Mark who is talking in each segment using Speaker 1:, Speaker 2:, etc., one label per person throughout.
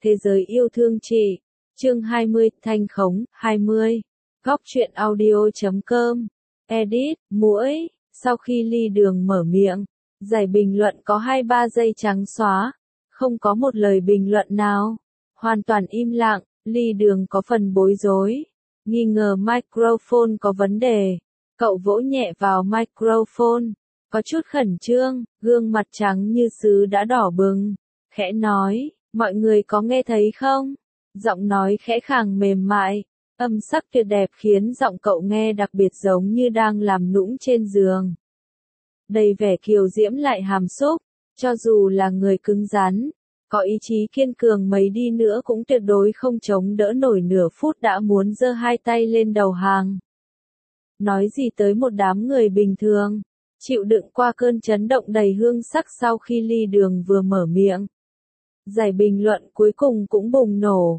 Speaker 1: Thế giới yêu thương chị. Chương 20, Thanh Khống, 20. Góc truyện audio.com. Edit, muỗi. Sau khi Ly Đường mở miệng, giải bình luận có 2-3 giây trắng xóa. Không có một lời bình luận nào. Hoàn toàn im lặng, Ly Đường có phần bối rối. Nghi ngờ microphone có vấn đề. Cậu vỗ nhẹ vào microphone. Có chút khẩn trương, gương mặt trắng như sứ đã đỏ bừng. Khẽ nói, mọi người có nghe thấy không? Giọng nói khẽ khàng mềm mại, âm sắc tuyệt đẹp khiến giọng cậu nghe đặc biệt giống như đang làm nũng trên giường. Đầy vẻ kiều diễm lại hàm xúc, cho dù là người cứng rắn, có ý chí kiên cường mấy đi nữa cũng tuyệt đối không chống đỡ nổi nửa phút đã muốn giơ hai tay lên đầu hàng. Nói gì tới một đám người bình thường, chịu đựng qua cơn chấn động đầy hương sắc sau khi Ly Đường vừa mở miệng. Giải bình luận cuối cùng cũng bùng nổ.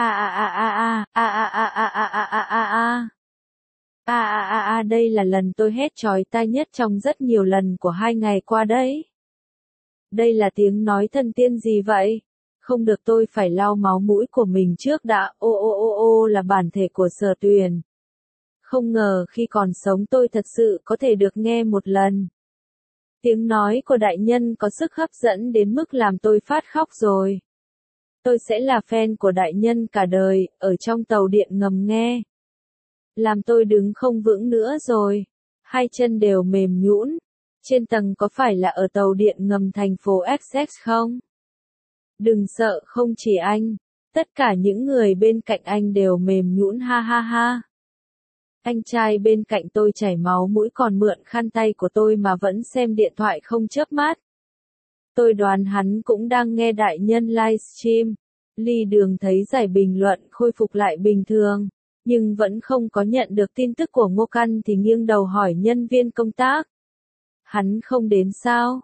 Speaker 1: Đây là lần tôi hét chói tai nhất trong rất nhiều lần của 2 ngày qua đấy. Đây là tiếng nói thần tiên gì vậy? Không được, tôi phải lau máu mũi của mình trước đã. Ô là bản thể của Sở Tuyền. Không ngờ khi còn sống tôi thật sự có thể được nghe một lần. Tiếng nói của đại nhân có sức hấp dẫn đến mức làm tôi phát khóc rồi. Tôi sẽ là fan của đại nhân cả đời, ở trong tàu điện ngầm nghe. Làm tôi đứng không vững nữa rồi. Hai chân đều mềm nhũn. Trên tầng có phải là ở tàu điện ngầm thành phố Essex không? Đừng sợ, không chỉ anh. Tất cả những người bên cạnh anh đều mềm nhũn, ha ha ha. Anh trai bên cạnh tôi chảy máu mũi còn mượn khăn tay của tôi mà vẫn xem điện thoại không chớp mắt. Tôi đoán hắn cũng đang nghe đại nhân livestream. Ly Đường thấy giải bình luận khôi phục lại bình thường, nhưng vẫn không có nhận được tin tức của Ngô Căn thì nghiêng đầu hỏi nhân viên công tác. Hắn không đến sao?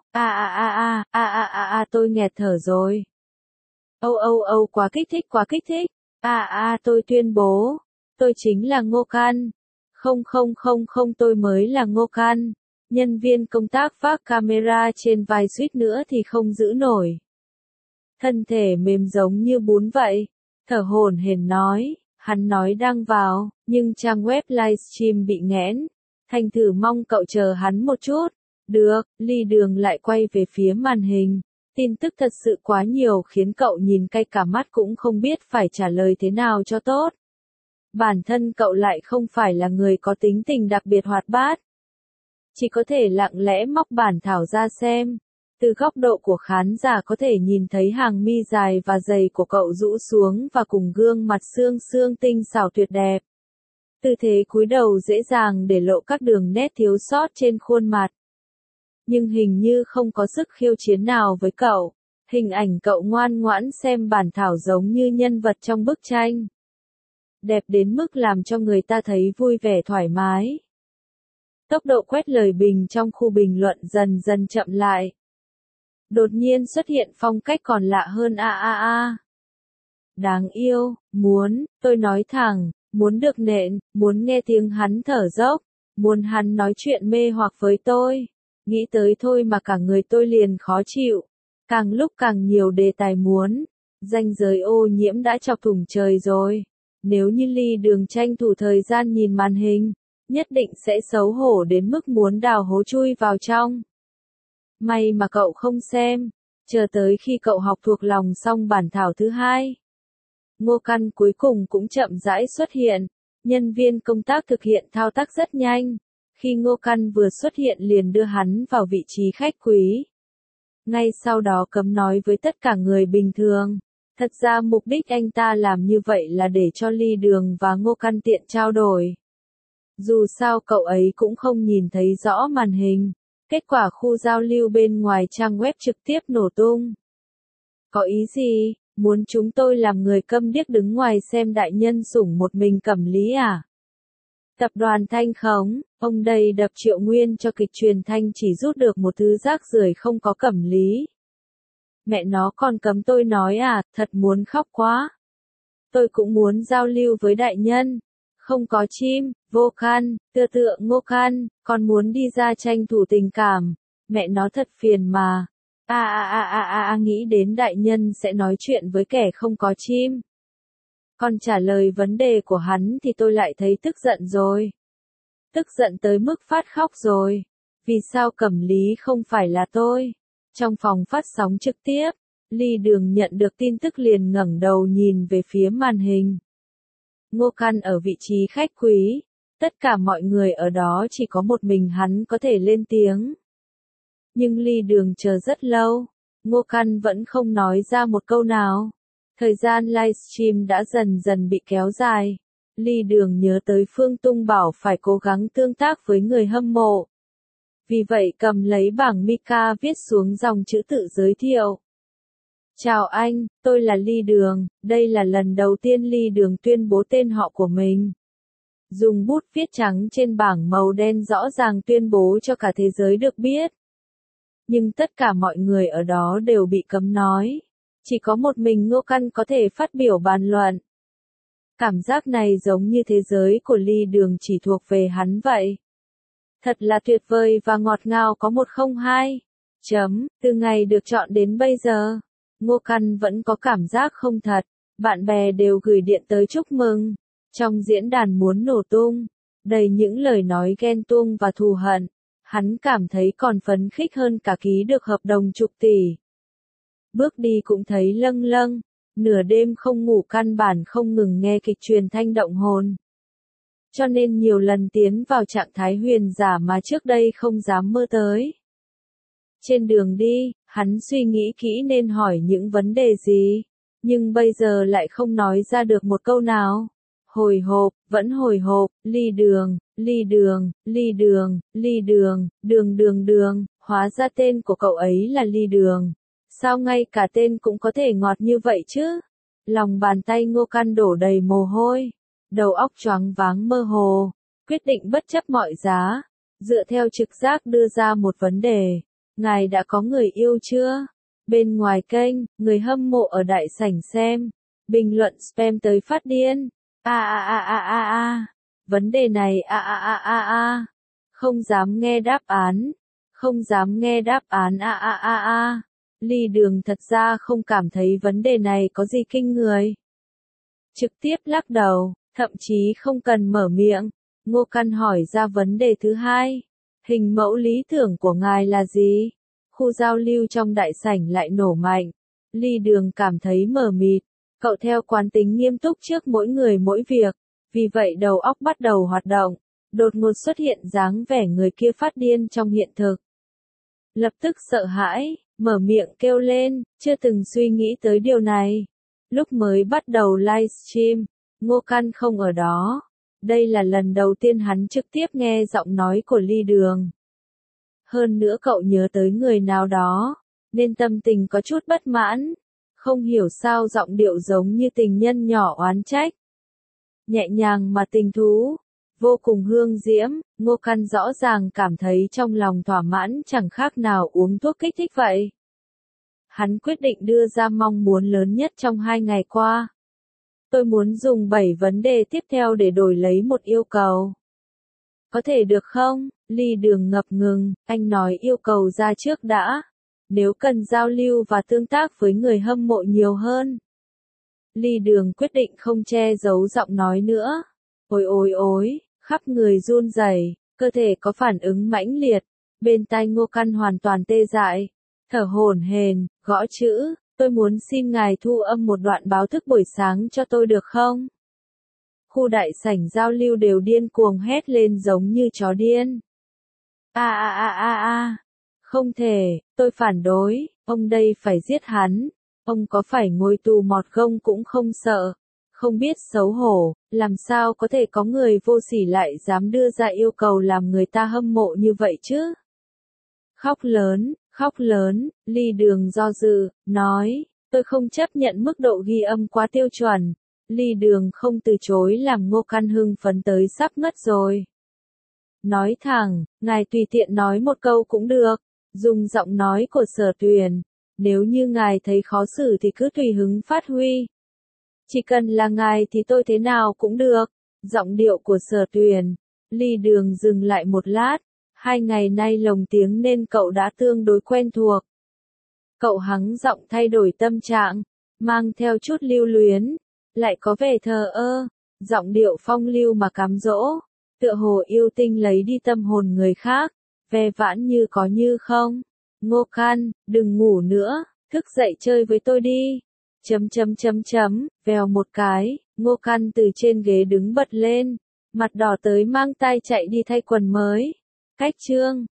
Speaker 1: Tôi nghẹt thở rồi. Quá kích thích. Tôi tuyên bố, tôi chính là Ngô Căn. Không, tôi mới là Ngô Căn. Nhân viên công tác vác camera trên vai suýt nữa thì không giữ nổi. Thân thể mềm giống như bún vậy. Thở hổn hển nói, hắn nói đang vào, nhưng trang web livestream bị nghẽn. Thành thử mong cậu chờ hắn một chút. Được, Ly Đường lại quay về phía màn hình. Tin tức thật sự quá nhiều khiến cậu nhìn cay cả mắt cũng không biết phải trả lời thế nào cho tốt. Bản thân cậu lại không phải là người có tính tình đặc biệt hoạt bát. Chỉ có thể lặng lẽ móc bản thảo ra xem. Từ góc độ của khán giả có thể nhìn thấy hàng mi dài và dày của cậu rũ xuống và cùng gương mặt xương tinh xảo tuyệt đẹp. Tư thế cúi đầu dễ dàng để lộ các đường nét thiếu sót trên khuôn mặt. Nhưng hình như không có sức khiêu chiến nào với cậu. Hình ảnh cậu ngoan ngoãn xem bản thảo giống như nhân vật trong bức tranh. Đẹp đến mức làm cho người ta thấy vui vẻ thoải mái. Tốc độ quét lời bình trong khu bình luận dần dần chậm lại. Đột nhiên xuất hiện phong cách còn lạ hơn. Đáng yêu, tôi nói thẳng, muốn được nện, muốn nghe tiếng hắn thở dốc, muốn hắn nói chuyện mê hoặc với tôi. Nghĩ tới thôi mà cả người tôi liền khó chịu. Càng lúc càng nhiều đề tài muốn. Ranh giới ô nhiễm đã chọc thủng trời rồi. Nếu như Ly Đường tranh thủ thời gian nhìn màn hình, nhất định sẽ xấu hổ đến mức muốn đào hố chui vào trong. May mà cậu không xem, chờ tới khi cậu học thuộc lòng xong bản thảo thứ 2. Ngô Căn cuối cùng cũng chậm rãi xuất hiện, nhân viên công tác thực hiện thao tác rất nhanh. Khi Ngô Căn vừa xuất hiện liền đưa hắn vào vị trí khách quý. Ngay sau đó cấm nói với tất cả người bình thường. Thật ra mục đích anh ta làm như vậy là để cho Ly Đường và Ngô Căn tiện trao đổi. Dù sao cậu ấy cũng không nhìn thấy rõ màn hình. Kết quả khu giao lưu bên ngoài trang web trực tiếp nổ tung. Có ý gì? Muốn chúng tôi làm người câm điếc đứng ngoài xem đại nhân sủng một mình Cẩm Lý à? Tập đoàn Thanh Khống, ông đây đập triệu nguyên cho kịch truyền thanh chỉ rút được một thứ rác rưởi không có Cẩm Lý. Mẹ nó còn cấm tôi nói à, thật muốn khóc quá. Tôi cũng muốn giao lưu với đại nhân. Không có chim, vô can, tựa Ngô Căn, còn muốn đi ra tranh thủ tình cảm. Mẹ nó thật phiền mà. Nghĩ đến đại nhân sẽ nói chuyện với kẻ không có chim. Còn trả lời vấn đề của hắn thì tôi lại thấy tức giận rồi. Tức giận tới mức phát khóc rồi. Vì sao Cẩm Lý không phải là tôi? Trong phòng phát sóng trực tiếp, Ly Đường nhận được tin tức liền ngẩng đầu nhìn về phía màn hình. Ngô Căn ở vị trí khách quý, tất cả mọi người ở đó chỉ có một mình hắn có thể lên tiếng. Nhưng Ly Đường chờ rất lâu, Ngô Căn vẫn không nói ra một câu nào. Thời gian livestream đã dần dần bị kéo dài. Ly Đường nhớ tới Phương Tung bảo phải cố gắng tương tác với người hâm mộ. Vì vậy cầm lấy bảng mica viết xuống dòng chữ tự giới thiệu. Chào anh, tôi là Ly Đường, đây là lần đầu tiên Ly Đường tuyên bố tên họ của mình. Dùng bút viết trắng trên bảng màu đen rõ ràng tuyên bố cho cả thế giới được biết. Nhưng tất cả mọi người ở đó đều bị cấm nói. Chỉ có một mình Ngô Căn có thể phát biểu bàn luận. Cảm giác này giống như thế giới của Ly Đường chỉ thuộc về hắn vậy. Thật là tuyệt vời và ngọt ngào có 102. Từ ngày được chọn đến bây giờ, Ngô Căn vẫn có cảm giác không thật. Bạn bè đều gửi điện tới chúc mừng. Trong diễn đàn muốn nổ tung, đầy những lời nói ghen tuông và thù hận. Hắn cảm thấy còn phấn khích hơn cả ký được hợp đồng chục tỷ. Bước đi cũng thấy lâng lâng, nửa đêm không ngủ căn bản không ngừng nghe kịch truyền thanh động hồn. Cho nên nhiều lần tiến vào trạng thái huyền giả mà trước đây không dám mơ tới. Trên đường đi, hắn suy nghĩ kỹ nên hỏi những vấn đề gì, nhưng bây giờ lại không nói ra được một câu nào. Hồi hộp, vẫn hồi hộp, Ly Đường, Ly Đường, Ly Đường, Ly Đường, đường, hóa ra tên của cậu ấy là Ly Đường. Sao ngay cả tên cũng có thể ngọt như vậy chứ? Lòng bàn tay Ngô Căn đổ đầy mồ hôi, đầu óc choáng váng mơ hồ, quyết định bất chấp mọi giá, dựa theo trực giác đưa ra một vấn đề. Ngài đã có người yêu chưa? Bên ngoài kênh, người hâm mộ ở đại sảnh xem, bình luận spam tới phát điên. Vấn đề này không dám nghe đáp án, không dám nghe đáp án Ly Đường thật ra không cảm thấy vấn đề này có gì kinh người. Trực tiếp lắc đầu, thậm chí không cần mở miệng, Ngô Căn hỏi ra vấn đề thứ hai. Hình mẫu lý tưởng của ngài là gì? Khu giao lưu trong đại sảnh lại nổ mạnh. Ly Đường cảm thấy mờ mịt. Cậu theo quán tính nghiêm túc trước mỗi người mỗi việc. Vì vậy đầu óc bắt đầu hoạt động. Đột ngột xuất hiện dáng vẻ người kia phát điên trong hiện thực. Lập tức sợ hãi, mở miệng kêu lên, chưa từng suy nghĩ tới điều này. Lúc mới bắt đầu livestream, Ngô Căn không ở đó. Đây là lần đầu tiên hắn trực tiếp nghe giọng nói của Ly Đường. Hơn nữa cậu nhớ tới người nào đó, nên tâm tình có chút bất mãn. Không hiểu sao giọng điệu giống như tình nhân nhỏ oán trách. Nhẹ nhàng mà tình thú, vô cùng hương diễm, Ngô Căn rõ ràng cảm thấy trong lòng thỏa mãn chẳng khác nào uống thuốc kích thích vậy. Hắn quyết định đưa ra mong muốn lớn nhất trong 2 ngày qua. Tôi muốn dùng 7 vấn đề tiếp theo để đổi lấy một yêu cầu. Có thể được không? Ly Đường ngập ngừng, anh nói yêu cầu ra trước đã. Nếu cần giao lưu và tương tác với người hâm mộ nhiều hơn. Ly Đường quyết định không che giấu giọng nói nữa. Ôi, khắp người run rẩy, cơ thể có phản ứng mãnh liệt. Bên tai Ngô Căn hoàn toàn tê dại. Thở hổn hển, gõ chữ, tôi muốn xin ngài thu âm một đoạn báo thức buổi sáng cho tôi được không? Khu đại sảnh giao lưu đều điên cuồng hét lên giống như chó điên. Không thể, tôi phản đối, ông đây phải giết hắn. Ông có phải ngồi tù mọt gông cũng không sợ. Không biết xấu hổ, làm sao có thể có người vô sỉ lại dám đưa ra yêu cầu làm người ta hâm mộ như vậy chứ? Khóc lớn, Ly Đường do dự, nói, tôi không chấp nhận mức độ ghi âm quá tiêu chuẩn. Ly Đường không từ chối làm Ngô Căn hưng phấn tới sắp ngất rồi. Nói thẳng, ngài tùy tiện nói một câu cũng được, dùng giọng nói của Sở Tuyền. Nếu như ngài thấy khó xử thì cứ tùy hứng phát huy. Chỉ cần là ngài thì tôi thế nào cũng được. Giọng điệu của Sở Tuyền. Ly Đường dừng lại một lát. 2 ngày nay lồng tiếng nên cậu đã tương đối quen thuộc. Cậu hắng giọng thay đổi tâm trạng, mang theo chút lưu luyến, lại có vẻ thờ ơ, giọng điệu phong lưu mà cám dỗ, tựa hồ yêu tinh lấy đi tâm hồn người khác, ve vãn như có như không. Ngô Can, đừng ngủ nữa, thức dậy chơi với tôi đi. Vèo một cái, Ngô Can từ trên ghế đứng bật lên, mặt đỏ tới mang tay chạy đi thay quần mới. Cách chương